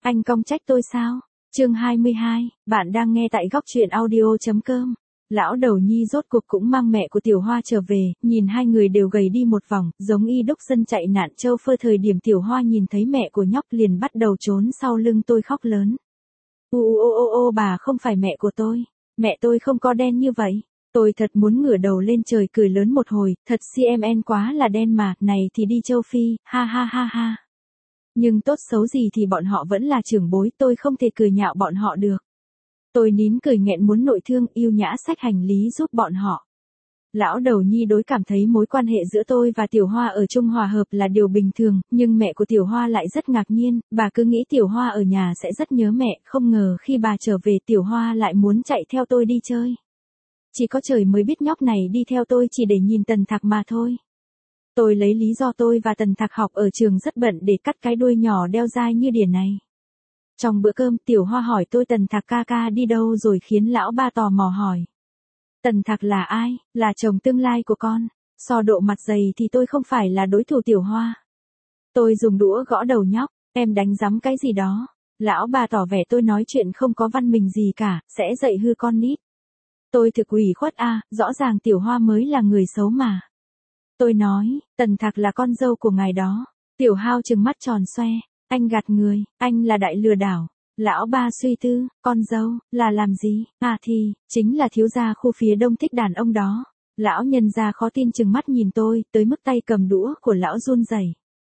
Anh cong trách tôi sao? Chương 22, bạn đang nghe tại góc truyện audio.com. Lão đầu nhi rốt cuộc cũng mang mẹ của Tiểu Hoa trở về, nhìn hai người đều gầy đi một vòng, giống y đúc dân chạy nạn châu phơ. Thời điểm Tiểu Hoa nhìn thấy mẹ của nhóc liền bắt đầu trốn sau lưng tôi khóc lớn. Ô bà không phải mẹ của tôi, mẹ tôi không có đen như vậy. Tôi thật muốn ngửa đầu lên trời cười lớn một hồi, thật CMN quá là đen mà, này thì đi châu Phi, ha ha ha ha. Nhưng tốt xấu gì thì bọn họ vẫn là trưởng bối, tôi không thể cười nhạo bọn họ được. Tôi nín cười nghẹn muốn nội thương, yêu nhã xách hành lý giúp bọn họ. Lão đầu nhi đối cảm thấy mối quan hệ giữa tôi và Tiểu Hoa ở chung hòa hợp là điều bình thường, nhưng mẹ của Tiểu Hoa lại rất ngạc nhiên, bà cứ nghĩ Tiểu Hoa ở nhà sẽ rất nhớ mẹ, không ngờ khi bà trở về Tiểu Hoa lại muốn chạy theo tôi đi chơi. Chỉ có trời mới biết nhóc này đi theo tôi chỉ để nhìn Tần Thạc mà thôi. Tôi lấy lý do tôi và Tần Thạc học ở trường rất bận để cắt cái đuôi nhỏ đeo dai như đỉa này. Trong bữa cơm Tiểu Hoa hỏi tôi Tần Thạc ca ca đi đâu rồi khiến lão ba tò mò hỏi. Tần Thạc là ai? Là chồng tương lai của con. So độ mặt dày thì tôi không phải là đối thủ Tiểu Hoa. Tôi dùng đũa gõ đầu nhóc, em đánh giấm cái gì đó. Lão bà tỏ vẻ tôi nói chuyện không có văn minh gì cả, sẽ dạy hư con nít. Tôi thực ủy khuất rõ ràng Tiểu Hoa mới là người xấu mà. Tôi nói, Tần Thạc là con dâu của ngài đó. Tiểu Hao trừng mắt tròn xoe, anh gạt người, anh là đại lừa đảo. Lão ba suy tư, con dâu, là làm gì? Thì, chính là thiếu gia khu phía đông thích đàn ông đó. Lão nhân gia khó tin trừng mắt nhìn tôi, tới mức tay cầm đũa của lão run rẩy.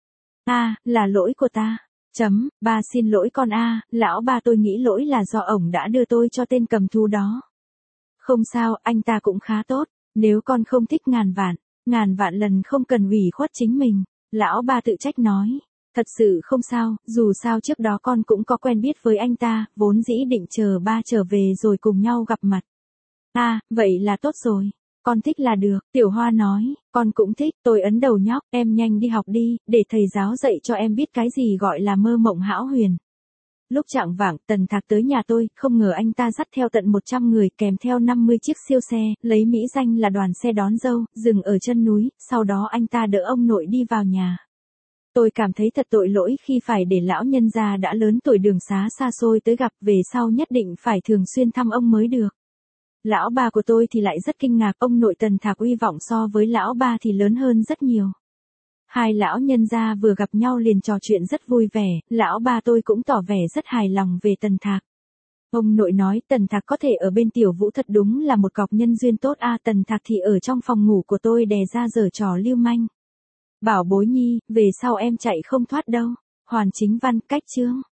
Là lỗi của ta. Ba xin lỗi con lão ba tôi nghĩ lỗi là do ổng đã đưa tôi cho tên cầm thú đó. Không sao, anh ta cũng khá tốt, nếu con không thích ngàn vạn lần không cần ủy khuất chính mình. Lão ba tự trách nói. Thật sự không sao, dù sao trước đó con cũng có quen biết với anh ta, vốn dĩ định chờ ba trở về rồi cùng nhau gặp mặt. Vậy là tốt rồi. Con thích là được, Tiểu Hoa nói, con cũng thích. Tôi ấn đầu nhóc, em nhanh đi học đi, để thầy giáo dạy cho em biết cái gì gọi là mơ mộng hão huyền. Lúc chạng vạng, Tần Thạc tới nhà tôi, không ngờ anh ta dắt theo tận 100 người kèm theo 50 chiếc siêu xe, lấy mỹ danh là đoàn xe đón dâu, dừng ở chân núi, sau đó anh ta đỡ ông nội đi vào nhà. Tôi cảm thấy thật tội lỗi khi phải để lão nhân gia đã lớn tuổi đường xá xa xôi tới gặp, về sau nhất định phải thường xuyên thăm ông mới được. Lão ba của tôi thì lại rất kinh ngạc, ông nội Tần Thạc uy vọng so với lão ba thì lớn hơn rất nhiều. Hai lão nhân gia vừa gặp nhau liền trò chuyện rất vui vẻ, lão ba tôi cũng tỏ vẻ rất hài lòng về Tần Thạc. Ông nội nói Tần Thạc có thể ở bên Tiểu Vũ thật đúng là một cọc nhân duyên tốt. Tần Thạc thì ở trong phòng ngủ của tôi đè ra giở trò lưu manh. Bảo bối nhi, về sau em chạy không thoát đâu. Hoàn Chính Văn, cách chương.